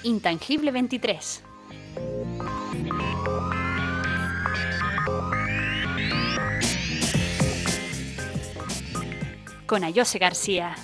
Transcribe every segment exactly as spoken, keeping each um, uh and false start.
Intangible veintitrés. Con Ayose García.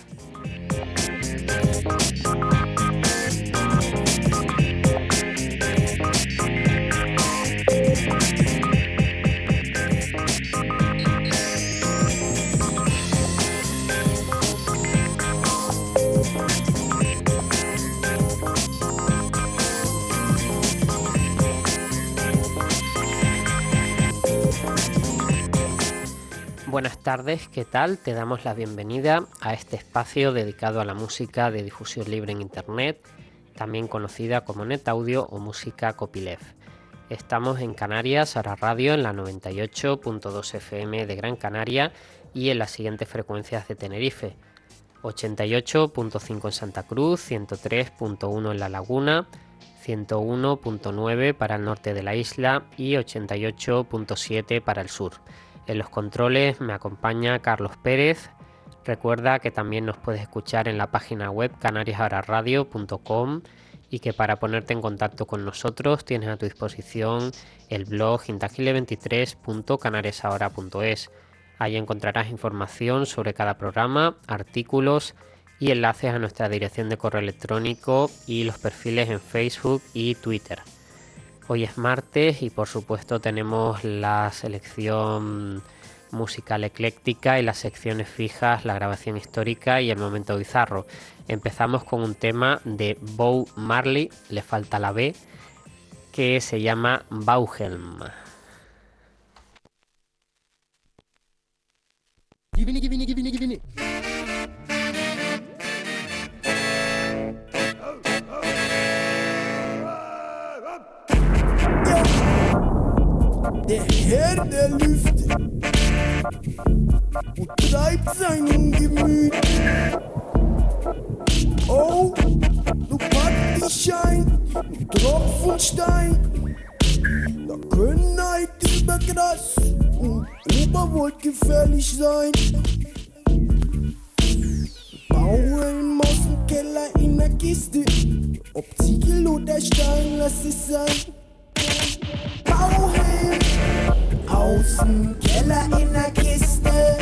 Buenas tardes, ¿qué tal? Te damos la bienvenida a este espacio dedicado a la música de difusión libre en Internet, también conocida como NetAudio o música copyleft. Estamos en Canarias, Ara Radio, en la noventa y ocho punto dos F M de Gran Canaria y en las siguientes frecuencias de Tenerife: ochenta y ocho punto cinco en Santa Cruz, ciento tres punto uno en La Laguna, ciento uno punto nueve para el norte de la isla y ochenta y ocho punto siete para el sur. En los controles me acompaña Carlos Pérez. Recuerda que también nos puedes escuchar en la página web canarias ara radio punto com y que para ponerte en contacto con nosotros tienes a tu disposición el blog intangible veintitrés punto canarias ahora punto es. Ahí encontrarás información sobre cada programa, artículos y enlaces a nuestra dirección de correo electrónico y los perfiles en Facebook y Twitter. Hoy es martes y por supuesto tenemos la selección musical ecléctica y las secciones fijas, la grabación histórica y el momento bizarro. Empezamos con un tema de Bob Marley, le falta la B, que se llama Bauhelm. Givini, givini, givini, givini. Der Herr der Lüfte und treibt seinem Gemüt. Oh, du packst die Schein, du Tropf und Stein. Da können Neid über Gras und Oberwolk gefährlich sein. Bauhelm aus dem Keller in der Kiste, ob Ziegel oder Stein, lass es sein. Bauhelm aus dem Keller in der Kiste,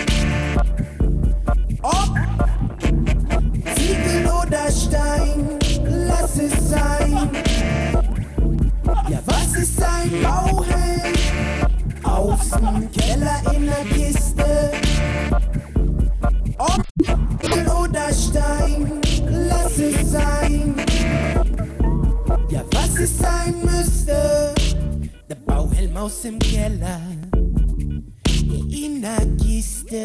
ob Ziegel oder Stein, lass es sein. Ja, was ist ein Bauhelm aus dem Keller in der Kiste, ob Ziegel oder Stein, lass es sein. Ja, was es sein müsste, der Bauhelm aus dem Keller in der Kiste,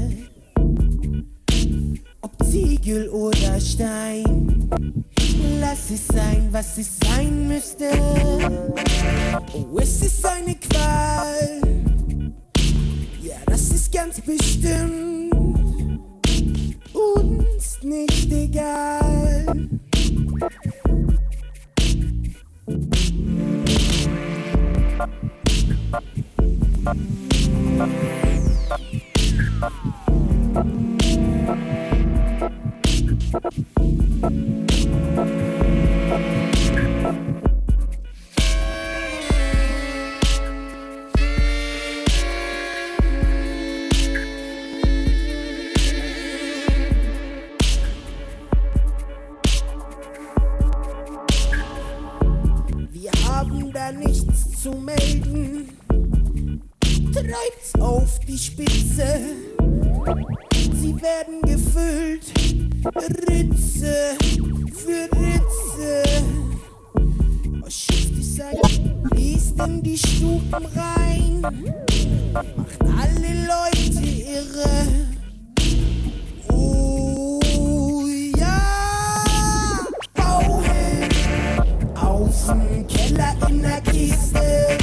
ob Ziegel oder Stein, lass es sein, was es sein müsste. Oh, es ist eine Qual, ja, das ist ganz bestimmt uns nicht egal. Wir haben da nichts zu melden, treibt's auf die Spitze. Sie werden gefüllt, Ritze für Ritze. Oh, schifft es ein, liest in die Stuben rein, macht alle Leute irre. Oh ja, Bauhelm aus dem Keller in der Kiste.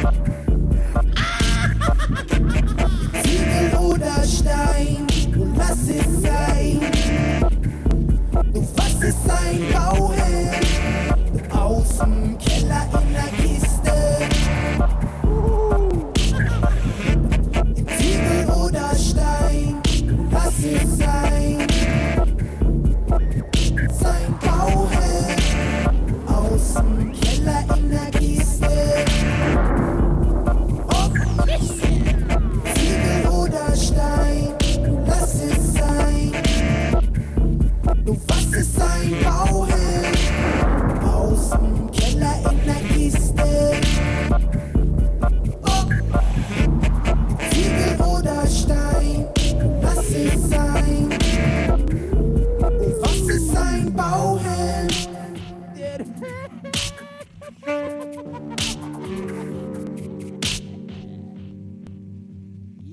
Ziegel oder Stein, du lass es sein. Du was ist ein Bauhelm aus dem Keller in der Kiste. Ziegel oder Stein,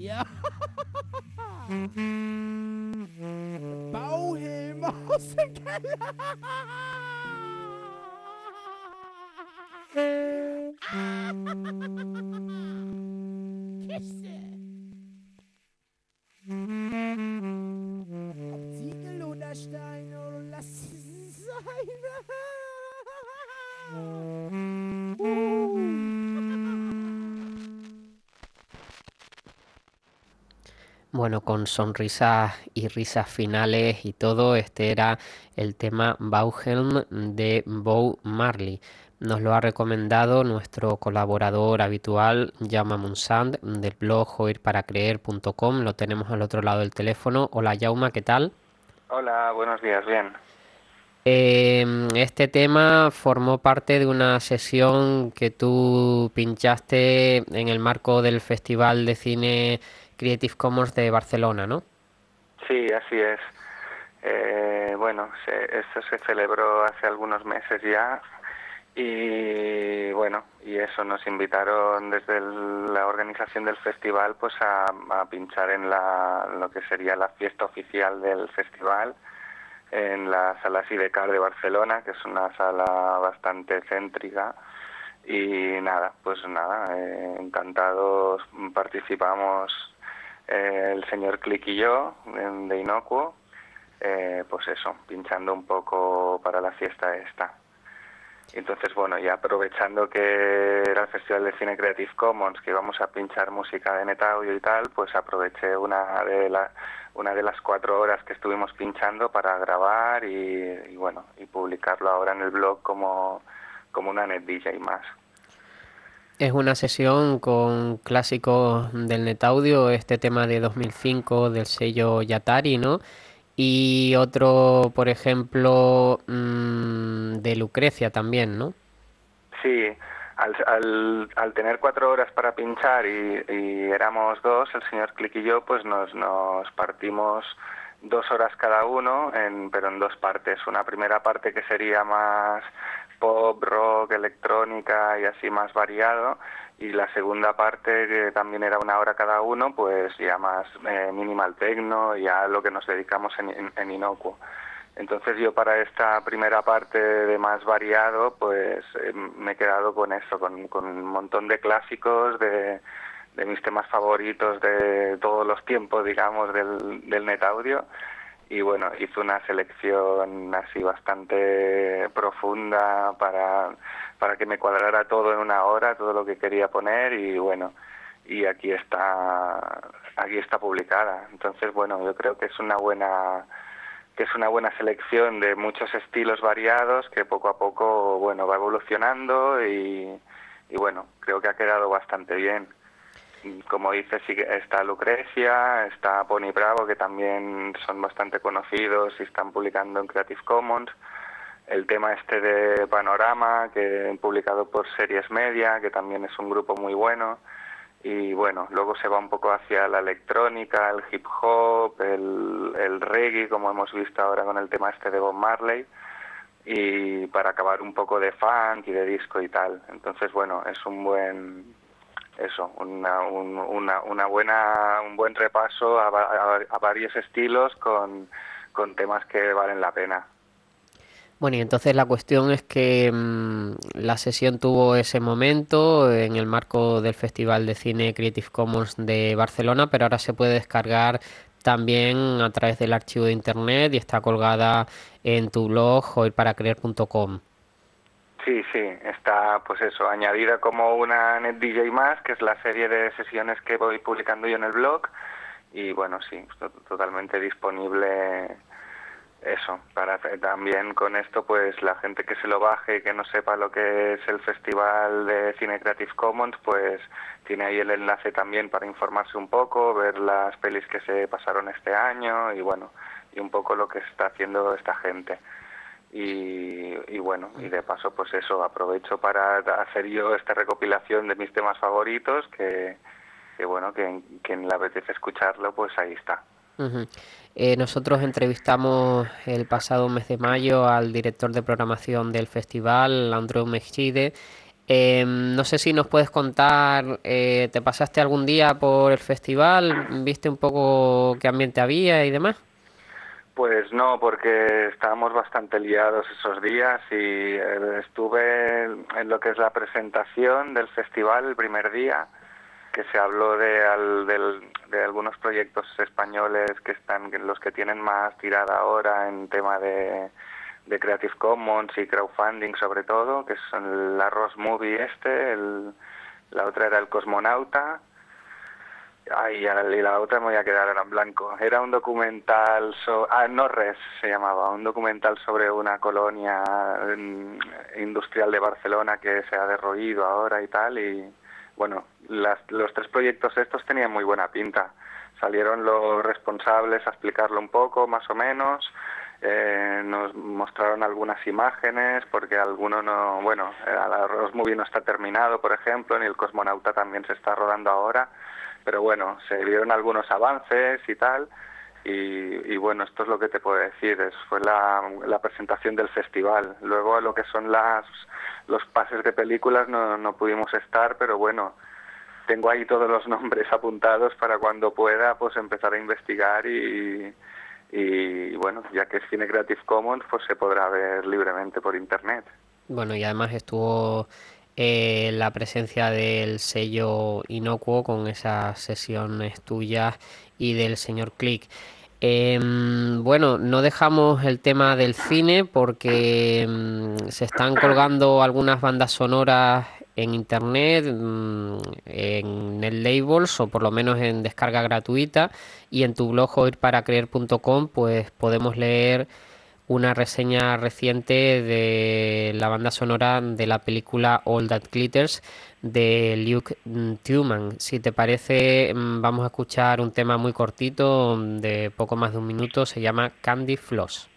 Ja. Bauhelm aus dem Keller. Kiste. Ob Ziegel oder Stein, oh, lass es sein. Bueno, con sonrisas y risas finales y todo, este era el tema Bauhelm de Bob Marley. Nos lo ha recomendado nuestro colaborador habitual, Jaume Munsant, del blog oír para creer punto com. Lo tenemos al otro lado del teléfono. Hola, Jaume, ¿qué tal? Hola, buenos días, bien. Eh, este tema formó parte de una sesión que tú pinchaste en el marco del Festival de Cine Creative Commons de Barcelona, ¿no? Sí, así es. Eh, bueno, se, esto se celebró hace algunos meses ya y bueno, y eso nos invitaron desde el- la organización del festival pues a, a pinchar en la, lo que sería la fiesta oficial del festival en la sala Sidecar de Barcelona, que es una sala bastante céntrica. Y nada, pues nada, eh, encantados participamos eh, el señor Click y yo en- de Inocuo, eh, pues eso, pinchando un poco para la fiesta esta. Entonces, bueno, y aprovechando que era el Festival de Cine Creative Commons, que íbamos a pinchar música de NetAudio y tal, pues aproveché una de, la, una de las cuatro horas que estuvimos pinchando para grabar y, y bueno, y publicarlo ahora en el blog como, como una NetDJ más. Es una sesión con clásicos del NetAudio, este tema de dos mil cinco del sello Yatari, ¿no? Y otro, por ejemplo, mm, de Lucrecia también, ¿no? Sí, al, al, al tener cuatro horas para pinchar y, y éramos dos, el señor Click y yo, pues nos, nos partimos dos horas cada uno, en, pero en dos partes. Una primera parte que sería más pop, rock, electrónica y así más variado, y la segunda parte que también era una hora cada uno, pues ya más eh, minimal techno, ya lo que nos dedicamos en, en, en Inocuo. Entonces yo para esta primera parte de más variado, pues eh, me he quedado con eso, con, con un montón de clásicos, de, de mis temas favoritos de todos los tiempos, digamos, del, del NetAudio. Y bueno, hice una selección así bastante profunda para, para que me cuadrara todo en una hora, todo lo que quería poner y bueno, y aquí está, aquí está publicada. Entonces bueno, yo creo que es una buena que es una buena selección de muchos estilos variados que poco a poco, bueno, va evolucionando y, y bueno, creo que ha quedado bastante bien. Como dices, sí que está Lucrecia, está Pony Bravo, que también son bastante conocidos y están publicando en Creative Commons. El tema este de Panorama, que han publicado por Series Media, que también es un grupo muy bueno. Y bueno, luego se va un poco hacia la electrónica, el hip hop, el, el reggae, como hemos visto ahora con el tema este de Bob Marley, y para acabar un poco de funk y de disco y tal. Entonces, bueno, es un buen, eso, una, un, una, una buena, un buen repaso a, a, a varios estilos con, con temas que valen la pena. Bueno, y entonces la cuestión es que mmm, la sesión tuvo ese momento en el marco del Festival de Cine Creative Commons de Barcelona, pero ahora se puede descargar también a través del archivo de internet y está colgada en tu blog oír para creer punto com. Sí, sí, está pues eso, añadida como una NetDJ más, que es la serie de sesiones que voy publicando yo en el blog, y bueno, sí, to- totalmente disponible eso, para hacer también con esto pues la gente que se lo baje y que no sepa lo que es el Festival de Cine Creative Commons, pues tiene ahí el enlace también para informarse un poco, ver las pelis que se pasaron este año y bueno, y un poco lo que está haciendo esta gente. Y, y bueno, y de paso pues eso, aprovecho para hacer yo esta recopilación de mis temas favoritos, que, que bueno, que quien le apetece escucharlo, pues ahí está. Uh-huh. Eh, nosotros entrevistamos el pasado mes de mayo al director de programación del festival, Andrew Mejide, Eh, no sé si nos puedes contar, eh, ¿te pasaste algún día por el festival? ¿Viste un poco qué ambiente había y demás? Pues no, porque estábamos bastante liados esos días y eh, estuve en lo que es la presentación del festival el primer día, que se habló de, al- del- de algunos proyectos españoles que están, los que tienen más tirada ahora en tema de, de Creative Commons y crowdfunding sobre todo, que son el Arroz Movie este, el- la otra era el Cosmonauta. Ay, y la y la otra me voy a quedar ahora en blanco. Era un documental sobre... Ah, No Res se llamaba, un documental sobre una colonia mm, industrial de Barcelona que se ha derruido ahora y tal. Y bueno, las- los tres proyectos estos tenían muy buena pinta. Salieron los responsables a explicarlo un poco, más o menos. Eh, nos mostraron algunas imágenes porque alguno no... Bueno, el Arroz Movie no está terminado, por ejemplo, ni el Cosmonauta también se está rodando ahora, pero bueno, se vieron algunos avances y tal, y, y bueno, esto es lo que te puedo decir, es, fue la, la presentación del festival. Luego lo que son las los pases de películas no, no pudimos estar, pero bueno, tengo ahí todos los nombres apuntados para cuando pueda pues empezar a investigar y, y bueno, ya que es cine Creative Commons, pues se podrá ver libremente por internet. Bueno, y además estuvo eh, la presencia del sello Inocuo con esas sesiones tuyas y del señor Click. Em, bueno, no dejamos el tema del cine porque em, se están colgando algunas bandas sonoras en internet, mm, en el labels o por lo menos en descarga gratuita, y en tu blog oír para creer punto com pues podemos leer una reseña reciente de la banda sonora de la película All That Glitters de Luke mm, Tuman. Si te parece, mm, vamos a escuchar un tema muy cortito, mm, de poco más de un minuto, se llama Candy Floss.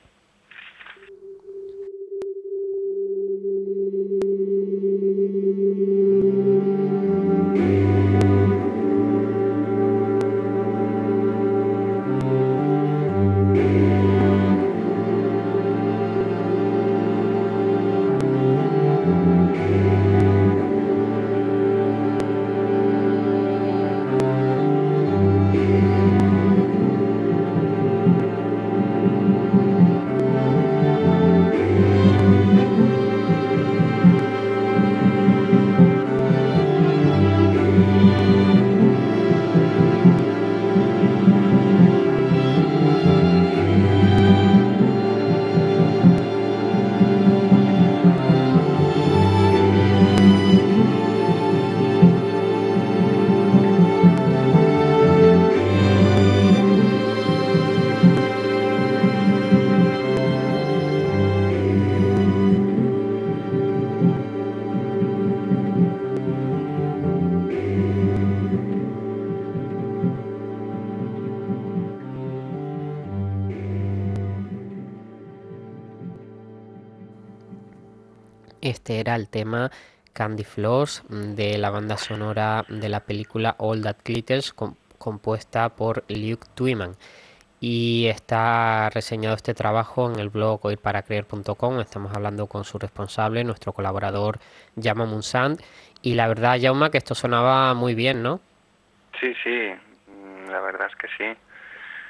Este era el tema Candy Floss de la banda sonora de la película All That Glitters, com- compuesta por Luke Twyman. Y está reseñado este trabajo en el blog oír para creer punto com. Estamos hablando con su responsable, nuestro colaborador Jaume Munsant. Y la verdad, Jaume, que esto sonaba muy bien, ¿no? Sí, sí, mm, la verdad es que sí.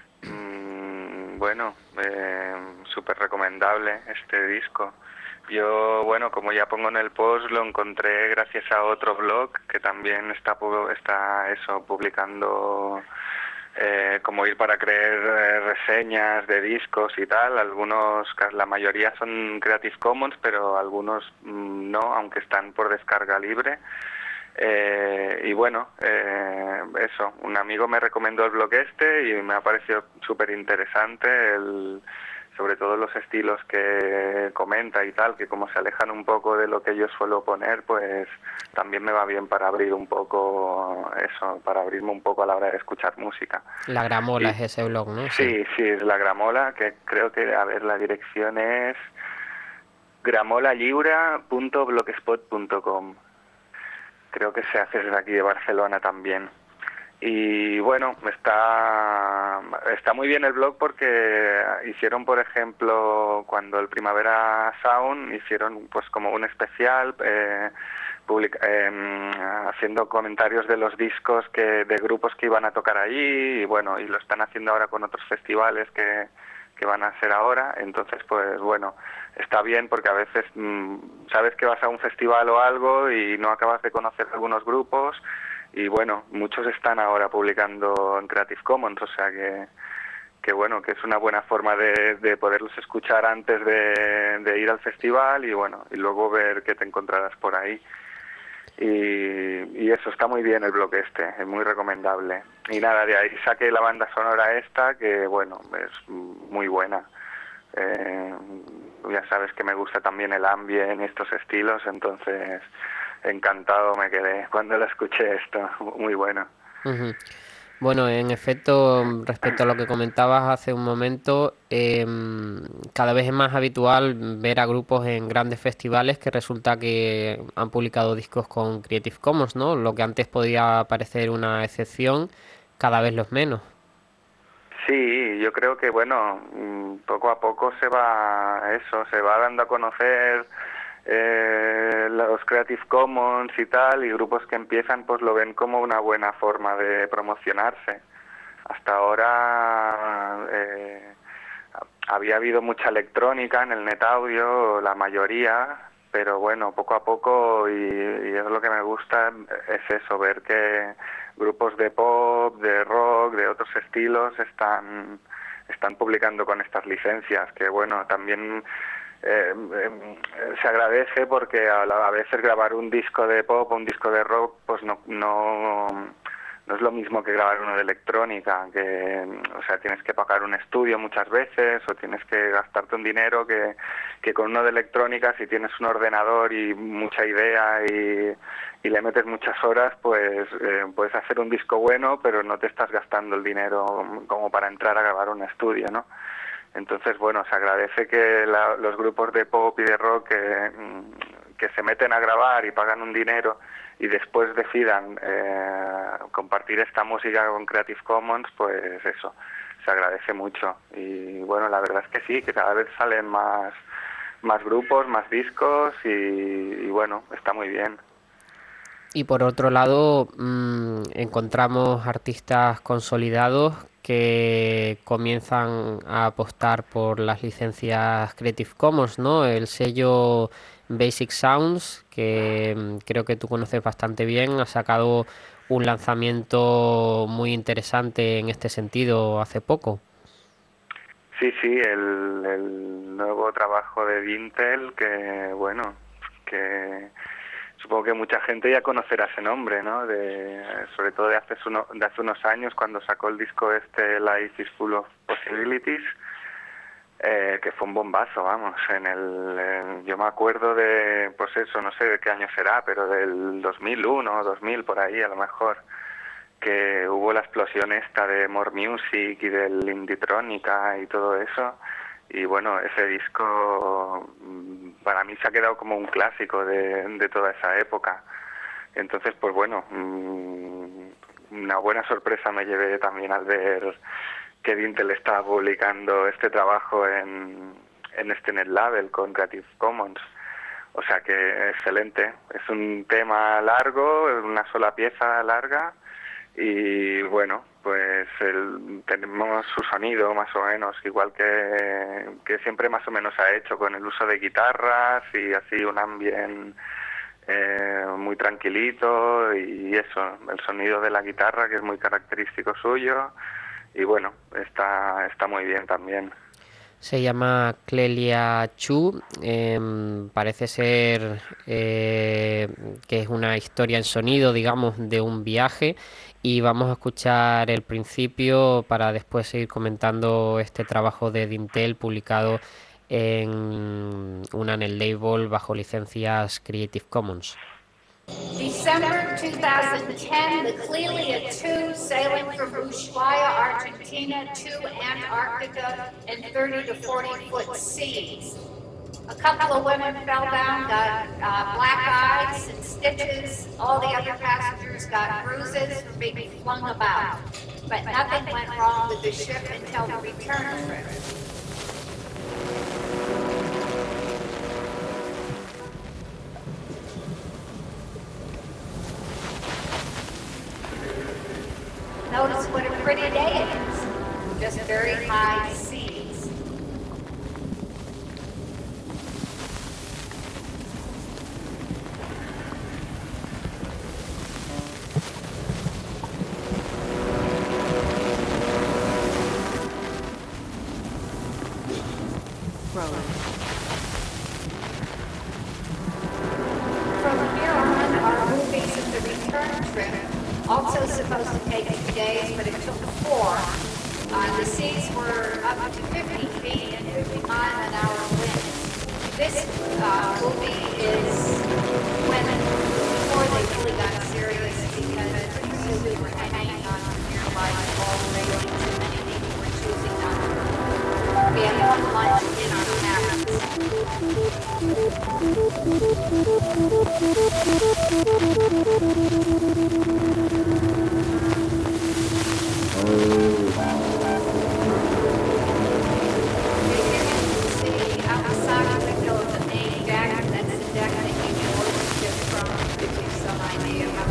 Mm, bueno, eh, súper recomendable este disco. Yo, bueno, como ya pongo en el post, lo encontré gracias a otro blog que también está, pu- está eso, publicando eh, como ir para creer eh, reseñas de discos y tal. Algunos, ca- la mayoría son Creative Commons, pero algunos mm, no, aunque están por descarga libre. Eh, y bueno, eh, eso, un amigo me recomendó el blog este y me ha parecido súper interesante, el, sobre todo los estilos que comenta y tal, que como se alejan un poco de lo que yo suelo poner, pues también me va bien para abrir un poco eso, para abrirme un poco a la hora de escuchar música. La Gramola Y es ese blog, ¿no? Sí. sí, sí, es la Gramola, que creo que, a ver, la dirección es gramolaliura punto blogspot punto com. Creo que se hace desde aquí de Barcelona también. Y bueno, está está muy bien el blog porque hicieron, por ejemplo, cuando el Primavera Sound hicieron pues como un especial eh, public eh, haciendo comentarios de los discos que de grupos que iban a tocar allí y bueno, y lo están haciendo ahora con otros festivales que, que van a ser ahora. Entonces, pues bueno, está bien porque a veces mmm, sabes que vas a un festival o algo y no acabas de conocer algunos grupos y bueno, muchos están ahora publicando en Creative Commons, o sea que que bueno, que es una buena forma de, de poderlos escuchar antes de, de ir al festival y bueno, y luego ver qué te encontrarás por ahí. Y, y eso, está muy bien el blog este, es muy recomendable. Y nada, de ahí saqué la banda sonora esta, que bueno, es muy buena. Eh, ya sabes que me gusta también el ambient y estos estilos, entonces encantado me quedé cuando la escuché esto, muy bueno. Uh-huh. Bueno, en efecto, respecto a lo que comentabas hace un momento, eh, cada vez es más habitual ver a grupos en grandes festivales que resulta que han publicado discos con Creative Commons, ¿no? Lo que antes podía parecer una excepción, cada vez lo es menos. Sí, yo creo que bueno, poco a poco se va eso, se va dando a conocer eh, los Creative Commons y tal, y grupos que empiezan pues lo ven como una buena forma de promocionarse. Hasta ahora eh, había habido mucha electrónica en el NetAudio, la mayoría, pero bueno, poco a poco, y, y es lo que me gusta, es eso, ver que grupos de pop, de rock, de otros estilos están están publicando con estas licencias, que bueno, también eh, eh, se agradece porque a, la, a veces grabar un disco de pop o un disco de rock pues no no no es lo mismo que grabar uno de electrónica, que o sea, tienes que pagar un estudio muchas veces o tienes que gastarte un dinero que, que con uno de electrónica, si tienes un ordenador y mucha idea y, y le metes muchas horas, pues eh, puedes hacer un disco bueno, pero no te estás gastando el dinero como para entrar a grabar un estudio, ¿no? Entonces, bueno, se agradece que la, los grupos de pop y de rock que, que se meten a grabar y pagan un dinero y después decidan eh, compartir esta música con Creative Commons, pues eso, se agradece mucho. Y bueno, la verdad es que sí, que cada vez salen más, más grupos, más discos y, y bueno, está muy bien. Y por otro lado, mmm, encontramos artistas consolidados que comienzan a apostar por las licencias Creative Commons, ¿no? El sello Basic Sounds, que mmm, creo que tú conoces bastante bien, ha sacado un lanzamiento muy interesante en este sentido hace poco. Sí, sí, el, el nuevo trabajo de Dintel, que bueno, que supongo que mucha gente ya conocerá ese nombre, ¿no? De, sobre todo de hace, uno, de hace unos años cuando sacó el disco este Life is Full of Possibilities, eh, que fue un bombazo, vamos. En el, eh, yo me acuerdo de, pues eso, no sé de qué año será, pero del dos mil uno, dos mil por ahí a lo mejor, que hubo la explosión esta de More Music y del Indietronica y todo eso. Y bueno, ese disco para mí se ha quedado como un clásico de, de toda esa época. Entonces, pues bueno, una buena sorpresa me llevé también al ver que Dintel estaba publicando este trabajo en, en este NetLabel con Creative Commons. O sea que excelente. Es un tema largo, una sola pieza larga. Y bueno, pues el, tenemos su sonido más o menos, igual que, que siempre más o menos ha hecho, con el uso de guitarras y así un ambiente eh, muy tranquilito y eso, el sonido de la guitarra que es muy característico suyo y bueno, está, está muy bien también. Se llama Clelia Chu, eh, parece ser eh, que es una historia en sonido, digamos, de un viaje y vamos a escuchar el principio para después seguir comentando este trabajo de Dintel publicado en una NetLabel bajo licencias Creative Commons. December two thousand ten, the Clelia two, sailing from Ushuaia, Argentina to Antarctica in thirty to forty foot seas. A couple of women fell down, got uh, black eyes and stitches. All the other passengers got bruises from being flung about. But nothing went wrong with the ship until the return trip. notice what a pretty day it is. Just very high seas. From here on, our movies of the return trip, also supposed to take two days, but it took four. Uh, the seas were up to fifty feet and fifty mile an hour winds. This uh, movie is when, before they really got serious, because pretty soon we were hanging on for dear life all the way. Too many people were choosing not to. We had one lunch in our cabins. See outside the window of the main deck, that's the deck that you can look ship from, gives you some idea of how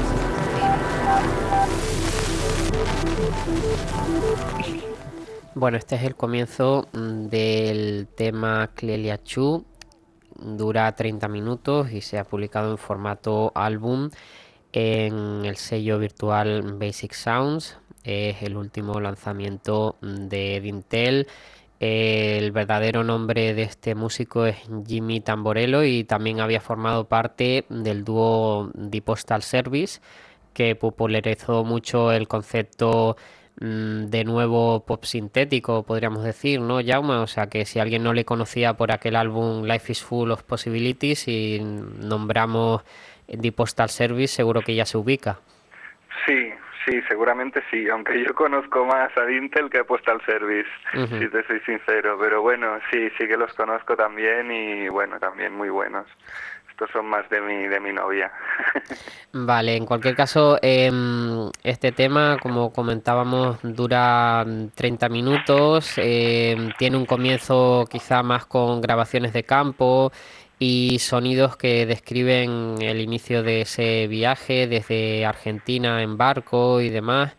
close it's going to be. Bueno, este es el comienzo mm, del tema Clelia Chu. Dura treinta minutos y se ha publicado en formato álbum en el sello virtual Basic Sounds. Es el último lanzamiento de Dintel. El verdadero nombre de este músico es Jimmy Tamborello y también había formado parte del dúo The Postal Service, que popularizó mucho el concepto mm, de nuevo pop sintético, podríamos decir, ¿no, Jaume? O sea que si alguien no le conocía por aquel álbum Life is Full of Possibilities y nombramos The Postal Service, seguro que ya se ubica. Sí, sí, seguramente sí, aunque yo conozco más a Dintel que a Postal Service, Uh-huh. si te soy sincero, pero bueno, sí, sí que los conozco también y bueno, también muy buenos. Estos son más de mi, de mi novia. Vale, en cualquier caso, em, este tema, como comentábamos, dura mm, treinta minutos, em, tiene un comienzo quizá más con grabaciones de campo y sonidos que describen el inicio de ese viaje desde Argentina en barco y demás.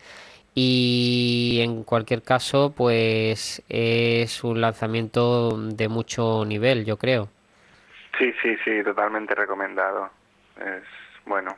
Y en cualquier caso, pues es un lanzamiento de mucho nivel, yo creo. Sí, sí, sí, totalmente recomendado. Es, bueno,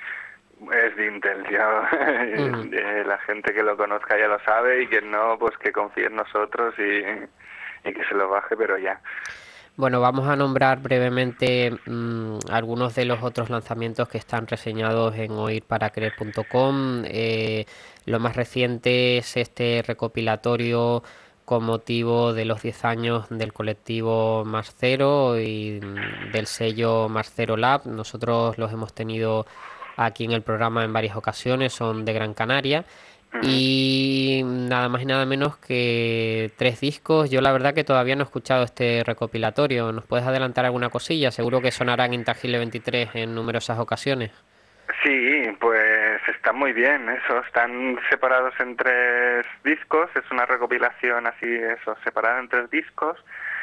es Dintel, ya Ujú. eh, la gente que lo conozca ya lo sabe y quien no, pues que confíe en nosotros y, y que se lo baje, pero ya. Bueno, vamos a nombrar brevemente mm, algunos de los otros lanzamientos que están reseñados en oír para creer punto com. Eh, lo más reciente es este recopilatorio con motivo de los diez años del colectivo Más Cero y mm, del sello Más Cero Lab. Nosotros los hemos tenido aquí en el programa en varias ocasiones, son de Gran Canaria. Ujú. Y nada más y nada menos que tres discos. Yo la verdad que todavía no he escuchado este recopilatorio. ¿Nos puedes adelantar alguna cosilla? Seguro que sonará en Intangible veintitrés en numerosas ocasiones. Sí, pues está muy bien eso, están separados en tres discos, es una recopilación así, eso, separada en tres discos.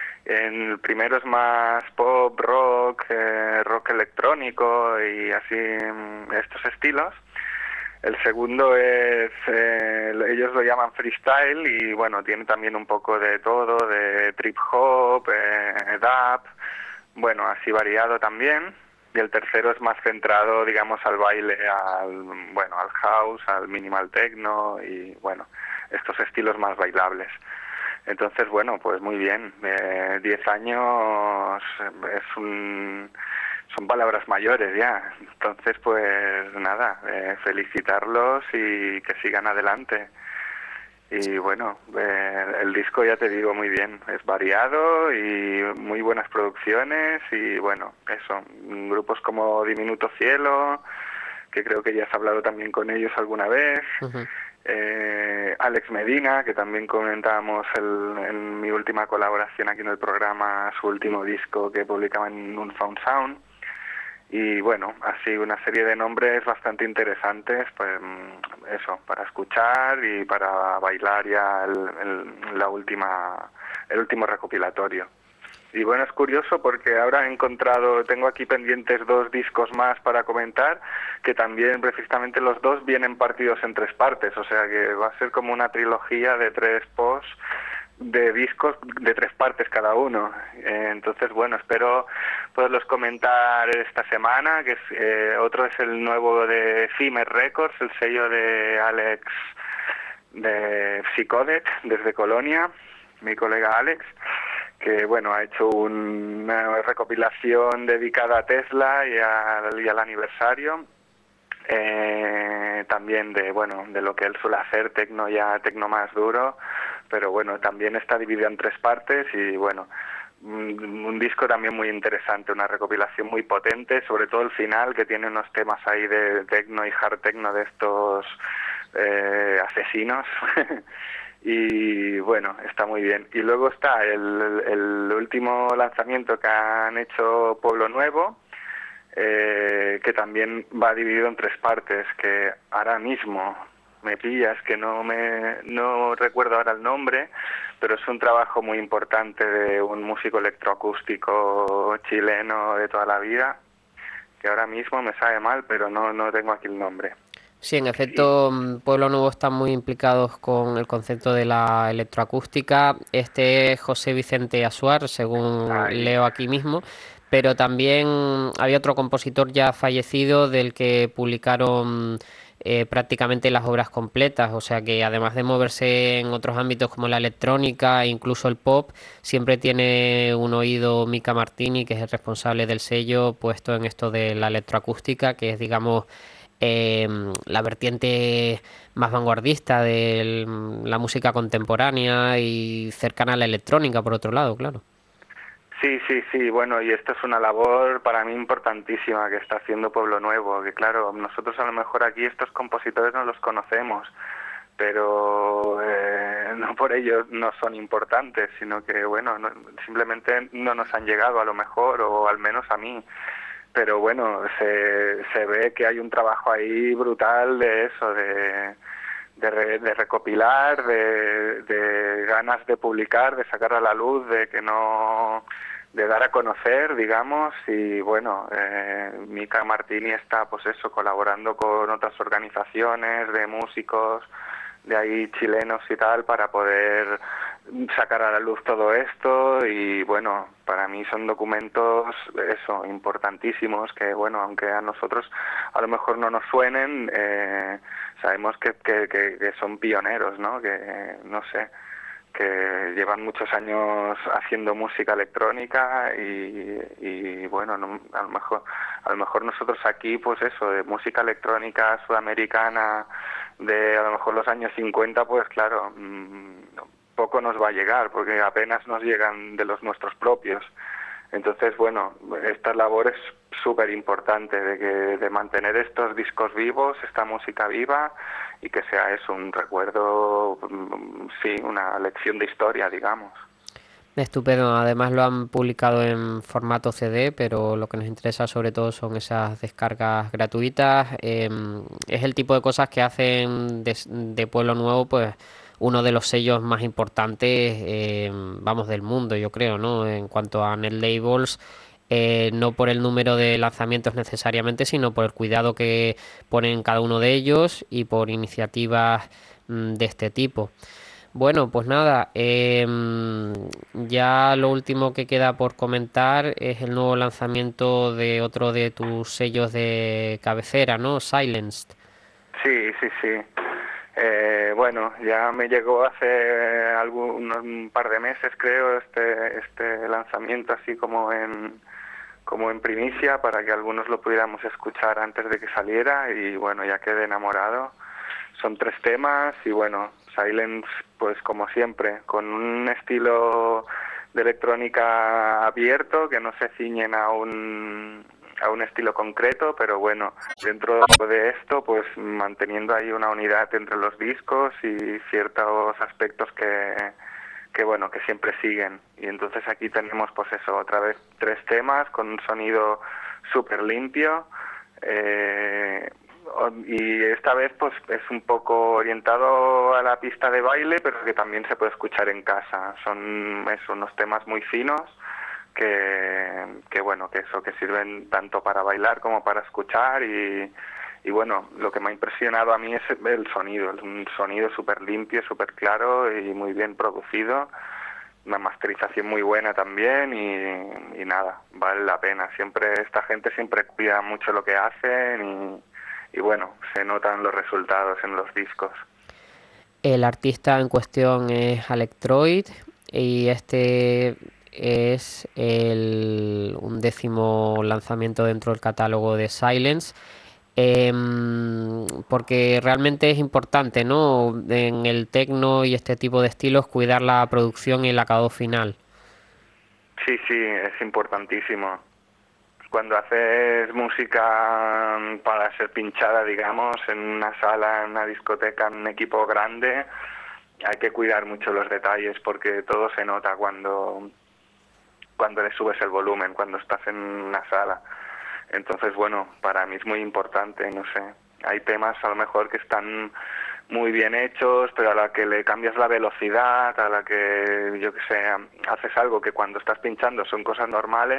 El primero es más pop, rock, eh, rock electrónico y así mm, estos estilos. El segundo es, eh, ellos lo llaman freestyle y bueno, tiene también un poco de todo, de trip hop, eh, dub, bueno, así variado también. Y el tercero es más centrado, digamos, al baile, al, bueno, al house, al minimal techno y bueno, estos estilos más bailables. Entonces, bueno, pues muy bien. Eh, diez años es un, son palabras mayores ya. Entonces, pues nada, eh, felicitarlos y que sigan adelante. Y bueno, eh, el disco ya te digo muy bien, es variado y muy buenas producciones y bueno, eso, grupos como Diminuto Cielo, que creo que ya has hablado también con ellos alguna vez, Ujú. eh, Alex Medina, que también comentábamos el, en mi última colaboración aquí en el programa, su último disco que publicaba en Unfound Sound. Y bueno, así una serie de nombres bastante interesantes, pues eso, para escuchar y para bailar ya el, el, la última, el último recopilatorio. Y bueno, es curioso porque ahora he encontrado, tengo aquí pendientes dos discos más para comentar, que también precisamente los dos vienen partidos en tres partes, o sea que va a ser como una trilogía de tres posts de discos de tres partes cada uno. Eh, entonces, bueno, espero poderlos comentar esta semana, que es, eh, otro es el nuevo de Fimer Records, el sello de Alex de Psychodic, desde Colonia, mi colega Alex, que bueno, ha hecho un, una recopilación dedicada a Tesla y, a, y al aniversario, eh, también de bueno de lo que él suele hacer, tecno ya tecno más duro, pero bueno, también está dividido en tres partes y bueno, un, un disco también muy interesante, una recopilación muy potente, sobre todo el final, que tiene unos temas ahí de tecno y hard techno de estos eh, asesinos. Y bueno, está muy bien. Y luego está el, el último lanzamiento que han hecho Pueblo Nuevo, eh, que también va dividido en tres partes, que ahora mismo me pillas, que no me no recuerdo ahora el nombre, pero es un trabajo muy importante de un músico electroacústico chileno de toda la vida, que ahora mismo me sabe mal, pero no, no tengo aquí el nombre. Sí, en efecto, Pueblo Nuevo están muy implicados con el concepto de la electroacústica. Este es José Vicente Asuar, según Ahí. leo aquí mismo, pero también había otro compositor ya fallecido del que publicaron eh, prácticamente las obras completas, o sea que además de moverse en otros ámbitos como la electrónica e incluso el pop, siempre tiene un oído Mika Martini, que es el responsable del sello, puesto en esto de la electroacústica, que es, digamos, eh, la vertiente más vanguardista de la música contemporánea y cercana a la electrónica, por otro lado, claro. Sí, sí, sí, bueno, y esto es una labor para mí importantísima que está haciendo Pueblo Nuevo, que claro, nosotros a lo mejor aquí estos compositores no los conocemos, pero eh, no por ello no son importantes, sino que, bueno, no, simplemente no nos han llegado a lo mejor, o al menos a mí. Pero bueno, se, se ve que hay un trabajo ahí brutal de eso, de, de, re, de recopilar, de, de ganas de publicar, de sacar a la luz, de que no, de dar a conocer, digamos, y bueno, eh, Mika Martini está, pues eso, colaborando con otras organizaciones de músicos de ahí chilenos y tal, para poder sacar a la luz todo esto. Y bueno, para mí son documentos eso, importantísimos, que bueno, aunque a nosotros a lo mejor no nos suenen, eh, sabemos que, que, que, que son pioneros, ¿no? Que no sé, que llevan muchos años haciendo música electrónica y, y bueno, no, a lo mejor a lo mejor nosotros aquí, pues eso, de música electrónica sudamericana de a lo mejor los años cincuenta, pues claro, mmm, poco nos va a llegar, porque apenas nos llegan de los nuestros propios. Entonces, bueno, esta labor es súper importante, de que de mantener estos discos vivos, esta música viva, y que sea eso, un recuerdo, sí, una lección de historia, digamos. Estupendo, además lo han publicado en formato C D, pero lo que nos interesa sobre todo son esas descargas gratuitas. Eh, es el tipo de cosas que hacen de, de Pueblo Nuevo, pues, uno de los sellos más importantes, eh, vamos, del mundo, yo creo, ¿no? En cuanto a net labels, eh, no por el número de lanzamientos necesariamente, sino por el cuidado que ponen cada uno de ellos y por iniciativas mm, de este tipo. Bueno, pues nada, eh, ya lo último que queda por comentar es el nuevo lanzamiento de otro de tus sellos de cabecera, ¿no? Silenced. Sí, sí, sí. Eh, bueno, ya me llegó hace algún, unos, un par de meses, creo, este este lanzamiento así como en como en primicia, para que algunos lo pudiéramos escuchar antes de que saliera, y bueno, ya quedé enamorado. Son tres temas y bueno, Silence, pues como siempre, con un estilo de electrónica abierto, que no se ciñen a un a un estilo concreto, pero bueno, dentro de esto, pues manteniendo ahí una unidad entre los discos y ciertos aspectos que, que bueno, que siempre siguen. Y entonces aquí tenemos, pues eso, otra vez tres temas con un sonido súper limpio, eh, y esta vez pues es un poco orientado a la pista de baile, pero que también se puede escuchar en casa. Son eso, unos temas muy finos, que, que bueno, que eso, que sirven tanto para bailar como para escuchar y, y bueno, lo que me ha impresionado a mí es el sonido, es un sonido súper limpio, súper claro y muy bien producido, una masterización muy buena también y, y nada, vale la pena. Siempre esta gente siempre cuida mucho lo que hacen y, y bueno, se notan los resultados en los discos. El artista en cuestión es Alectroid y este es el undécimo lanzamiento dentro del catálogo de Silence. Eh, porque realmente es importante, ¿no? En el techno y este tipo de estilos cuidar la producción y el acabado final. Sí, sí, es importantísimo. Cuando haces música para ser pinchada, digamos, en una sala, en una discoteca, en un equipo grande, hay que cuidar mucho los detalles porque todo se nota cuando, cuando le subes el volumen, cuando estás en una sala. Entonces, bueno, para mí es muy importante, no sé. Hay temas a lo mejor que están muy bien hechos, pero a la que le cambias la velocidad, a la que, yo qué sé, haces algo que cuando estás pinchando son cosas normales,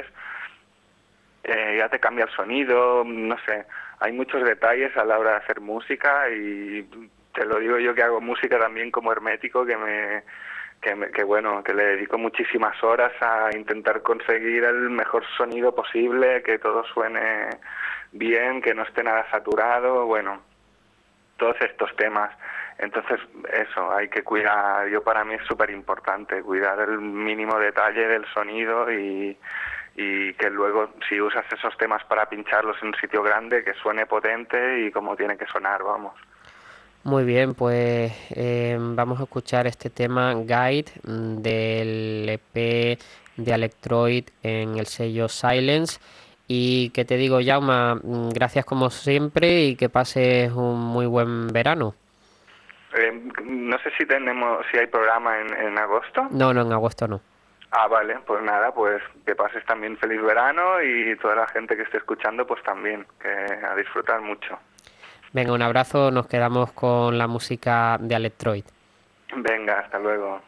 Eh, ya te cambia el sonido, no sé, hay muchos detalles a la hora de hacer música y te lo digo yo que hago música también como hermético, que me, que, me, que bueno, que le dedico muchísimas horas a intentar conseguir el mejor sonido posible, que todo suene bien, que no esté nada saturado, bueno, todos estos temas. Entonces eso, hay que cuidar, yo para mí es súper importante, cuidar el mínimo detalle del sonido y y que luego si usas esos temas para pincharlos en un sitio grande, que suene potente y como tiene que sonar, vamos. Muy bien, pues eh, vamos a escuchar este tema Guide del E P de Alectroid en el sello Silence. Y que te digo, Jaume, gracias como siempre y que pases un muy buen verano. Eh, no sé si tenemos, si hay programa en, en agosto. No, no, en agosto no. Ah, vale, pues nada, pues que pases también feliz verano y toda la gente que esté escuchando, pues también, que a disfrutar mucho. Venga, un abrazo, nos quedamos con la música de Alectroid. Venga, hasta luego.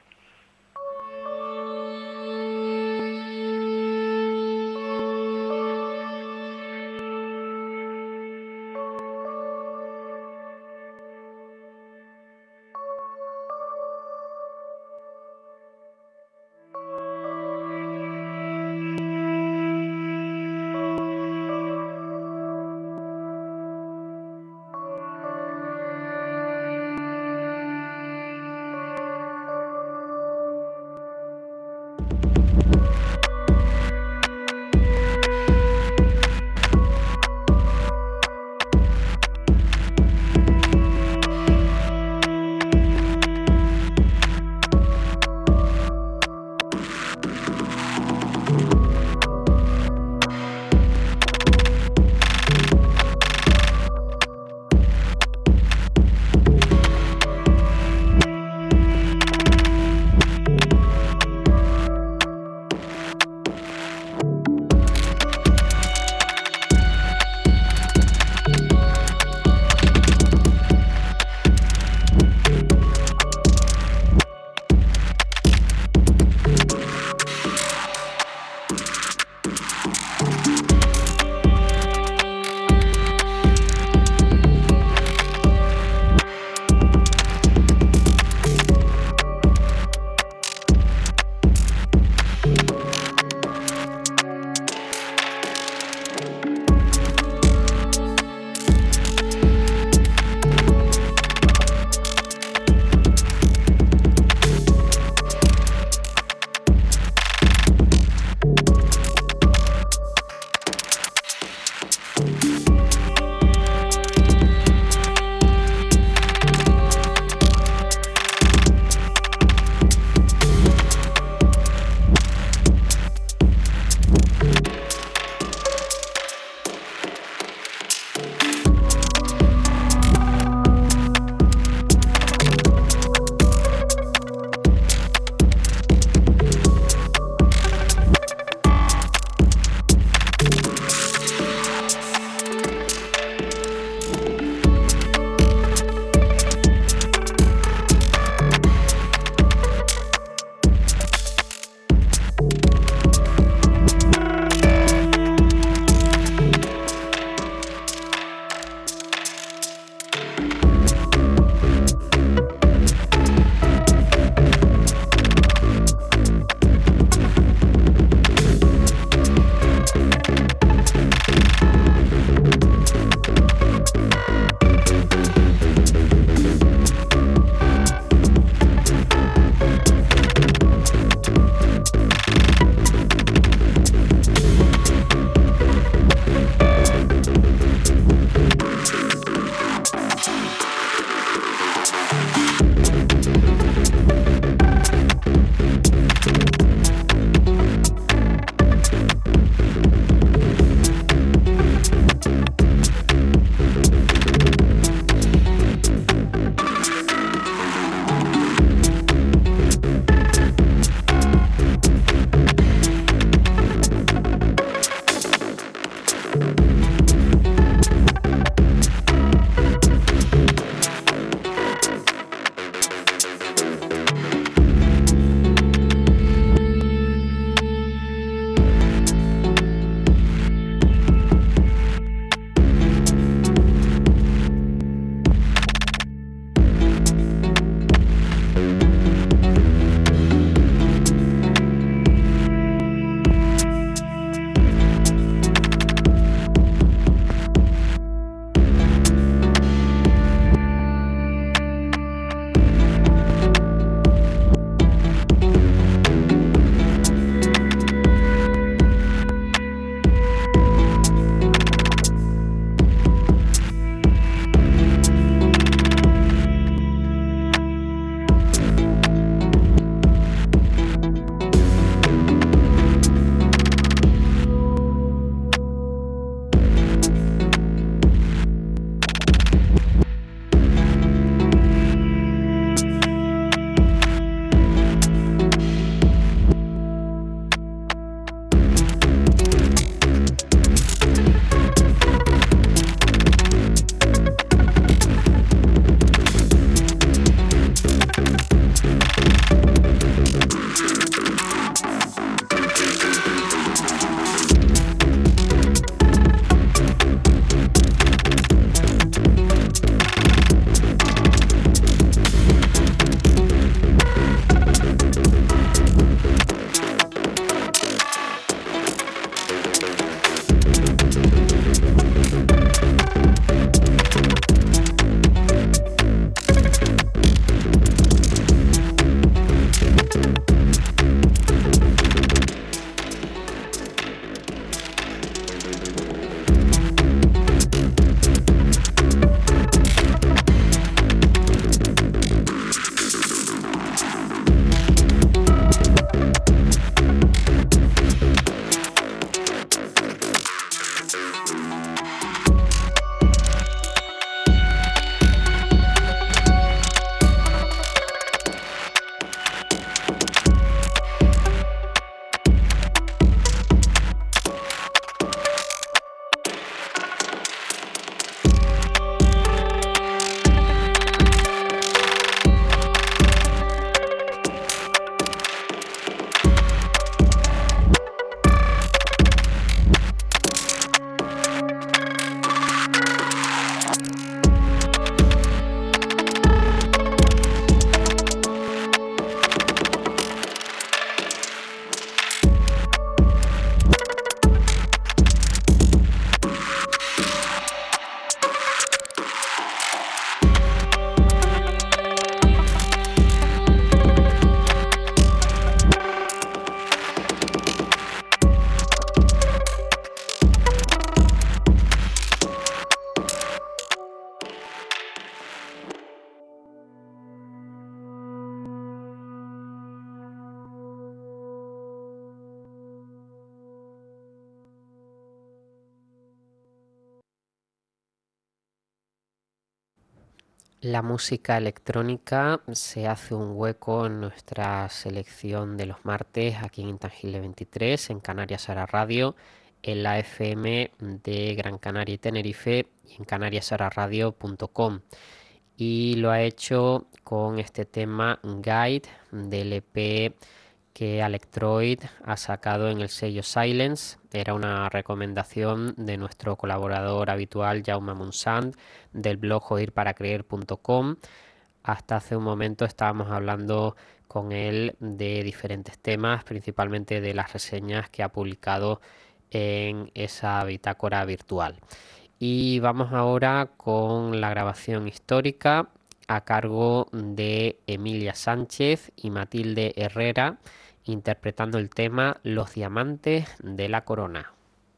La música electrónica se hace un hueco en nuestra selección de los martes aquí en Intangible veintitrés, en Canarias Ahora Radio, en la F M de Gran Canaria y Tenerife y en canarias ahora radio punto com. Y lo ha hecho con este tema Guide del E P que Alectroid ha sacado en el sello Silence. Era una recomendación de nuestro colaborador habitual Jaume Munsant del blog oír para creer punto com. Hasta hace un momento estábamos hablando con él de diferentes temas, principalmente de las reseñas que ha publicado en esa bitácora virtual. Y vamos ahora con la grabación histórica a cargo de Emilia Sánchez y Matilde Herrera, interpretando el tema Los diamantes de la corona.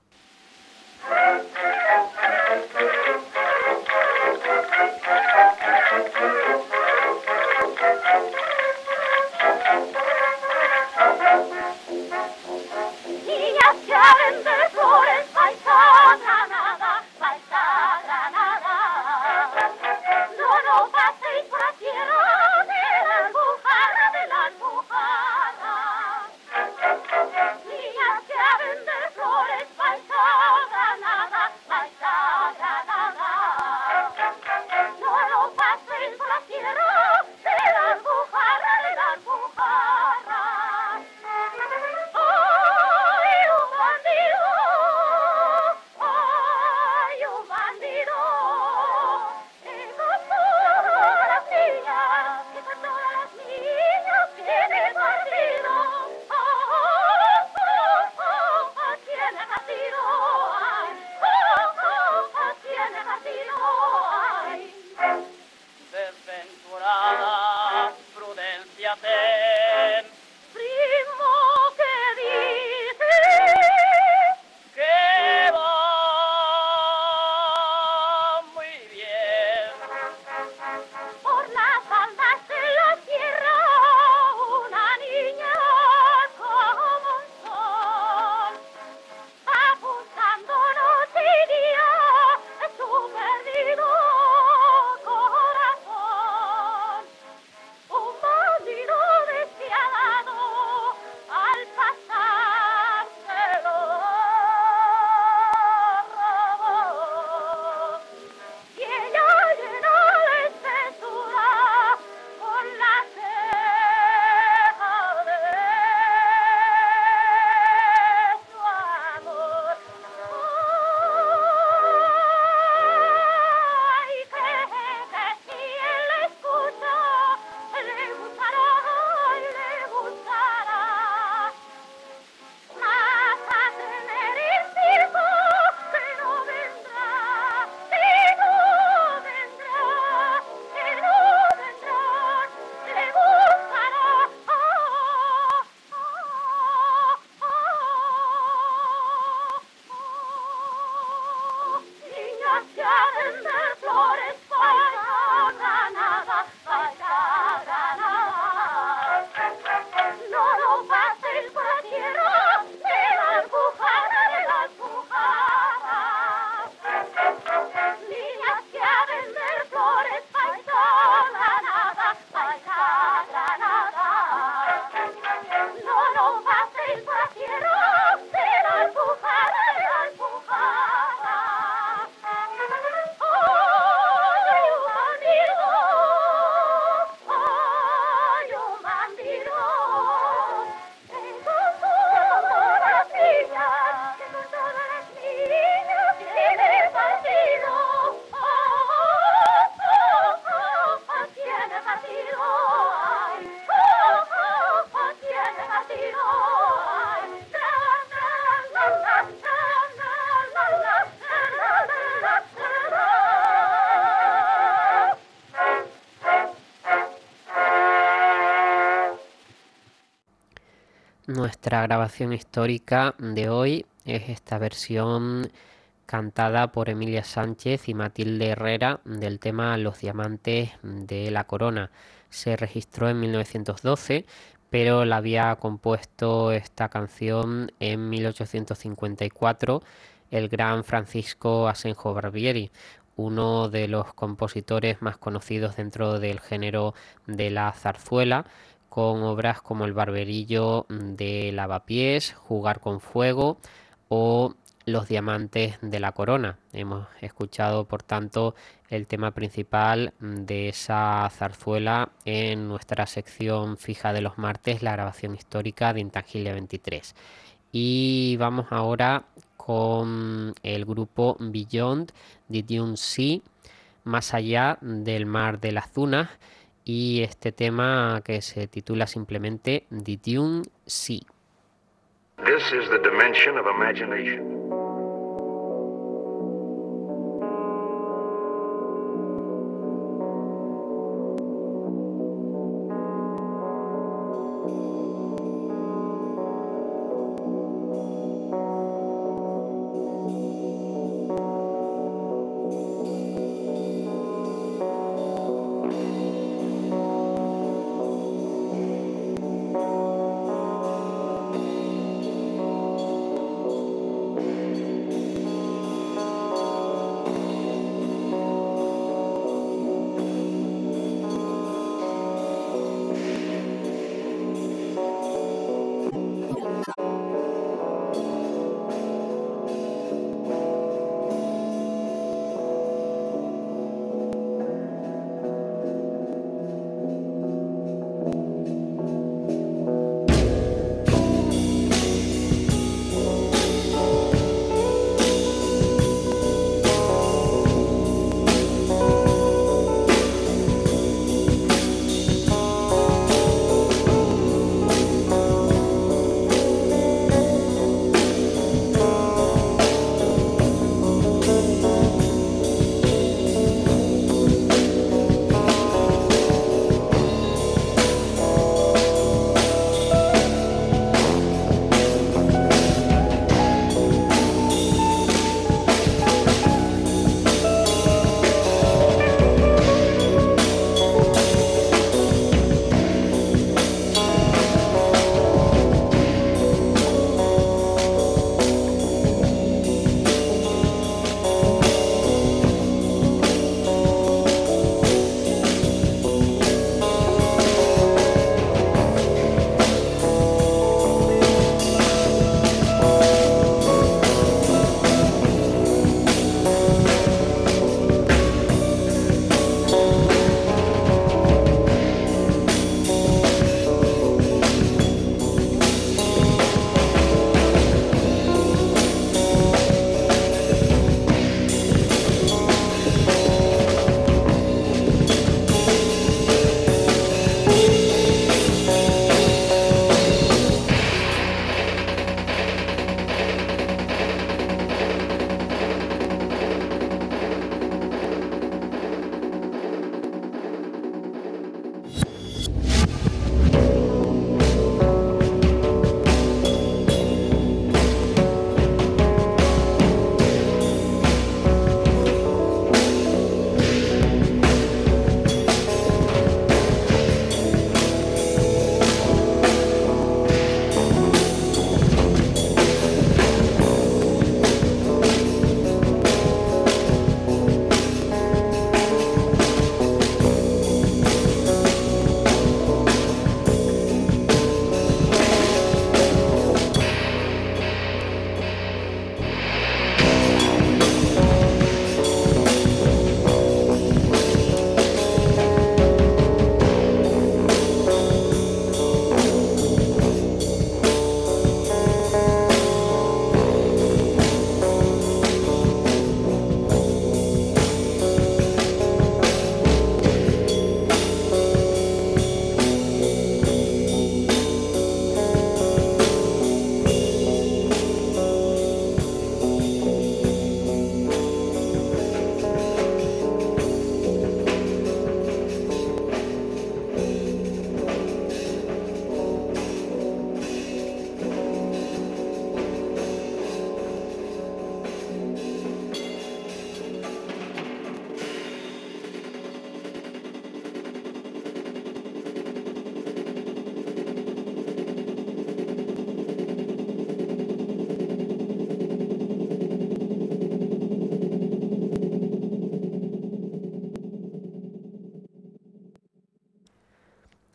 Nuestra grabación histórica de hoy es esta versión cantada por Emilia Sánchez y Matilde Herrera del tema Los diamantes de la corona. Se registró en mil novecientos doce, pero la había compuesto esta canción en mil ochocientos cincuenta y cuatro el gran Francisco Asenjo Barbieri, uno de los compositores más conocidos dentro del género de la zarzuela, con obras como El barberillo de Lavapiés, Jugar con fuego o Los diamantes de la corona. Hemos escuchado, por tanto, el tema principal de esa zarzuela en nuestra sección fija de los martes, la grabación histórica de Intangible veintitrés. Y vamos ahora con el grupo Beyond the Dune Sea, más allá del mar de las dunas, y este tema que se titula simplemente The Dune Sea. This is the dimension of imagination.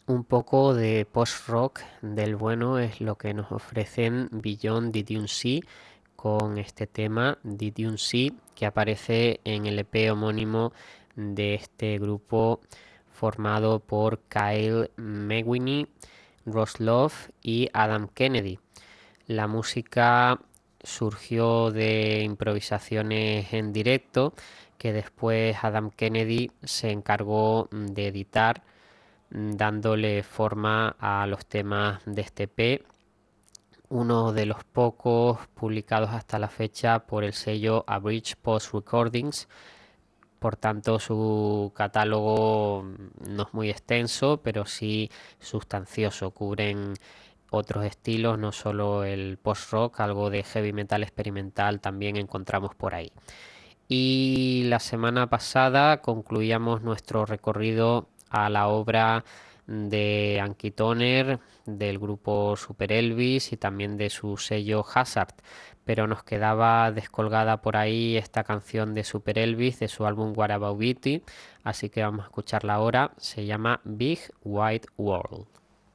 Un poco de post-rock del bueno es lo que nos ofrecen Beyond Did You See con este tema Did You See, que aparece en el E P homónimo de este grupo formado por Kyle Mewini, Ross Love y Adam Kennedy. La música surgió de improvisaciones en directo que después Adam Kennedy se encargó de editar, dándole forma a los temas de este E P, uno de los pocos publicados hasta la fecha por el sello Abridge Post Recordings. Por tanto, su catálogo no es muy extenso, pero sí sustancioso. Cubren otros estilos, no solo el post-rock, algo de heavy metal experimental también encontramos por ahí. Y la semana pasada concluíamos nuestro recorrido a la obra de Anki Toner, del grupo Super Elvis y también de su sello Hazard, pero nos quedaba descolgada por ahí esta canción de Super Elvis de su álbum What About Beauty, así que vamos a escucharla ahora. Se llama Big Wide World.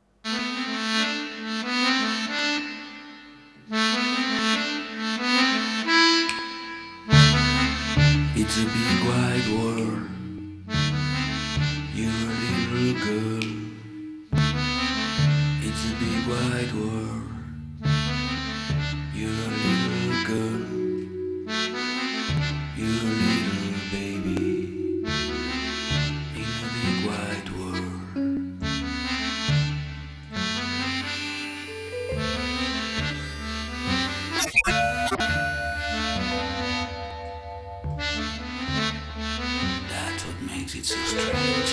It's a big wide world. You're a little girl. It's a big wide world. You're a little girl. You're a little baby in a big wide world. That's what makes it so strange.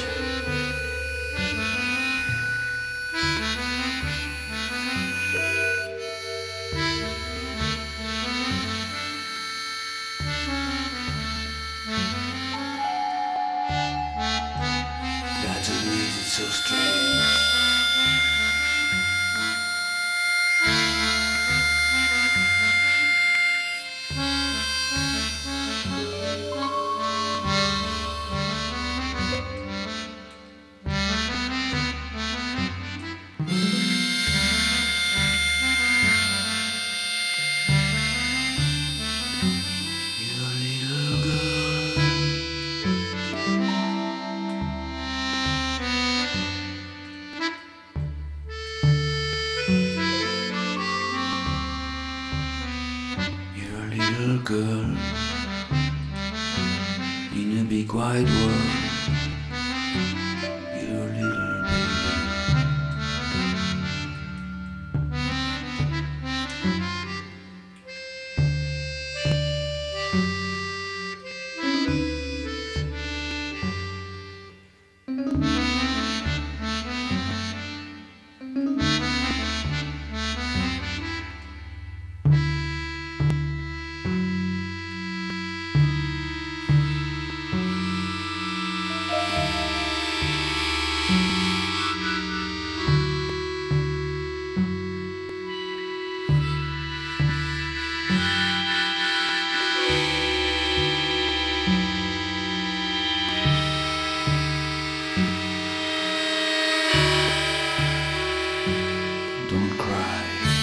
That's what makes it so strange. You're a little girl. You're a little girl in a big wide world. You're a little baby. Don't cry.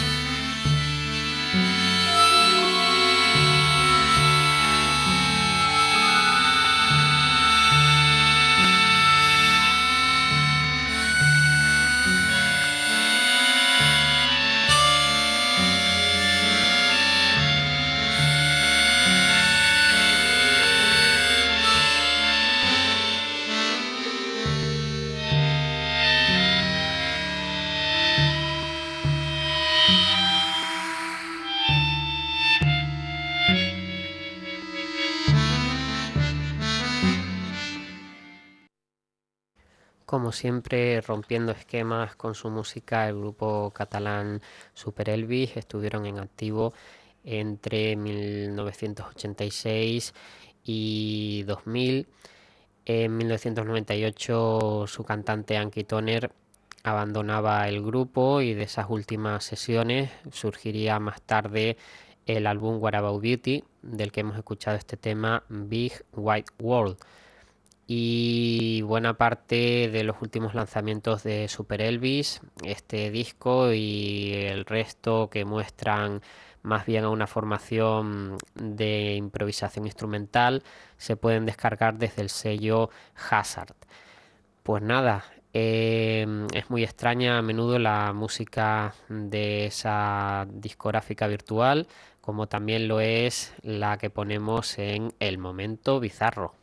Como siempre, rompiendo esquemas con su música, el grupo catalán Super Elvis estuvieron en activo entre mil novecientos ochenta y seis y dos mil. En mil novecientos noventa y ocho su cantante Anki Toner abandonaba el grupo y de esas últimas sesiones surgiría más tarde el álbum What About Beauty, del que hemos escuchado este tema Big Wide World. y buena parte de los últimos lanzamientos de Super Elvis, este disco y el resto que muestran más bien a una formación de improvisación instrumental, se pueden descargar desde el sello Hazard. Pues nada, eh, es muy extraña a menudo la música de esa discográfica virtual, como también lo es la que ponemos en El Momento Bizarro.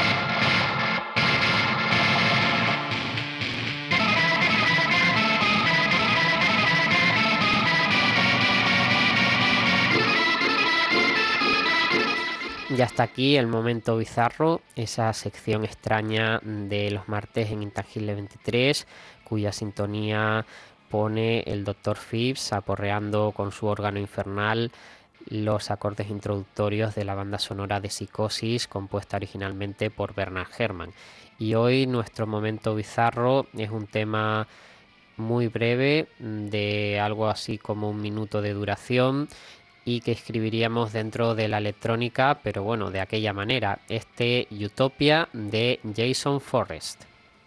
Y hasta aquí El Momento Bizarro, esa sección extraña de los martes en Intangible veintitrés, cuya sintonía pone el doctor Phipps aporreando con su órgano infernal los acordes introductorios de la banda sonora de Psicosis, compuesta originalmente por Bernard Herrmann. Y hoy nuestro Momento Bizarro es un tema muy breve, de algo así como un minuto de duración, y que escribiríamos dentro de la electrónica, pero bueno, de aquella manera, este Utopia de Jason Forrest.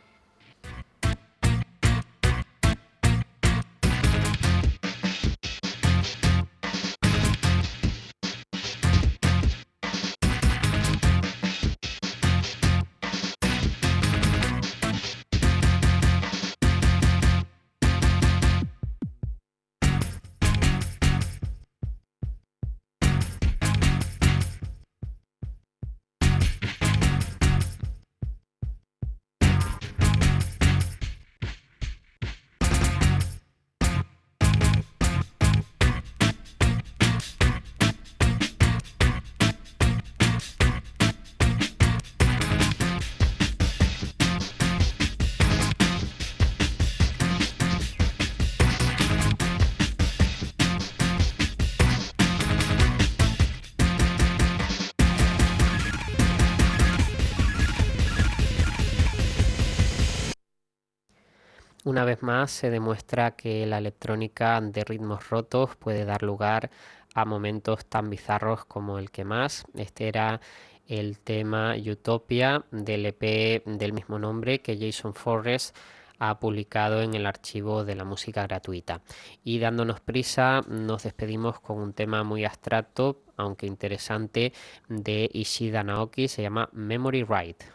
Una vez más se demuestra que la electrónica de ritmos rotos puede dar lugar a momentos tan bizarros como el que más. Este era el tema Utopia del E P del mismo nombre que Jason Forrest ha publicado en el archivo de la música gratuita. Y dándonos prisa, nos despedimos con un tema muy abstracto, aunque interesante, de Ishida Naoki, se llama Memory Ride.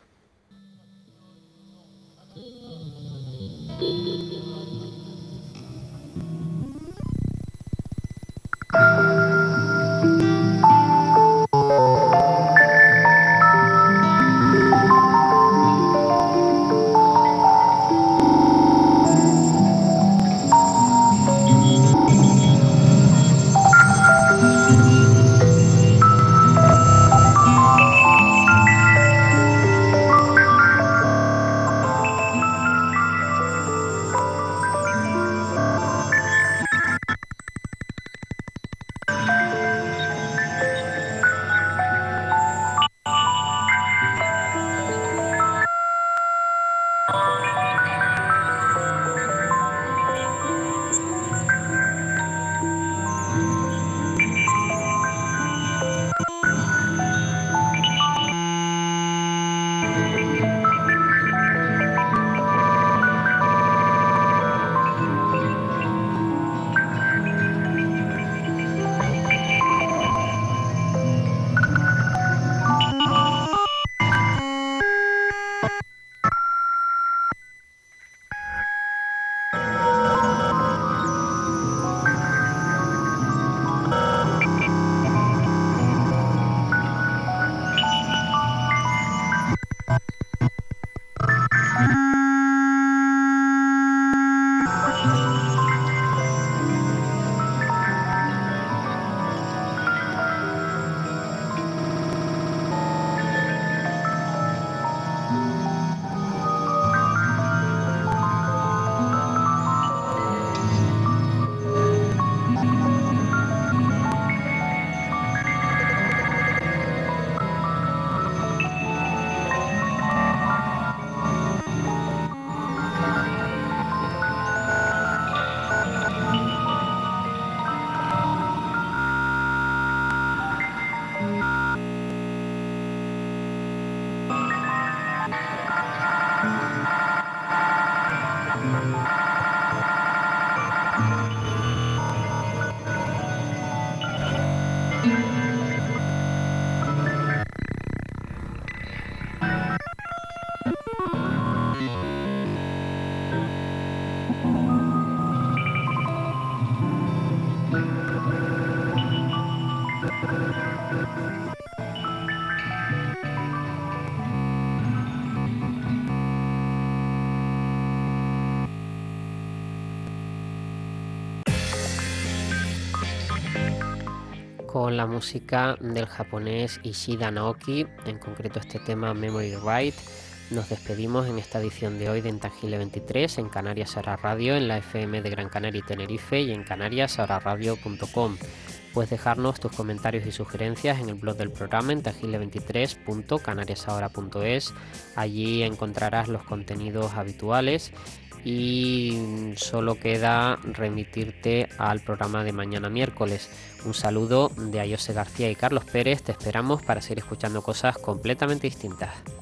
con la música del japonés Ishida Naoki, en concreto este tema Memory Right. Nos despedimos en esta edición de hoy de Intangible veintitrés en Canarias Ahora Radio, en la F M de Gran Canaria y Tenerife y en canarias ahora radio punto com. Puedes dejarnos tus comentarios y sugerencias en el blog del programa intangible veintitrés punto canarias ahora punto es. Allí encontrarás los contenidos habituales y solo queda remitirte al programa de mañana miércoles. Un saludo de Ayose García y Carlos Pérez. Te esperamos para seguir escuchando cosas completamente distintas.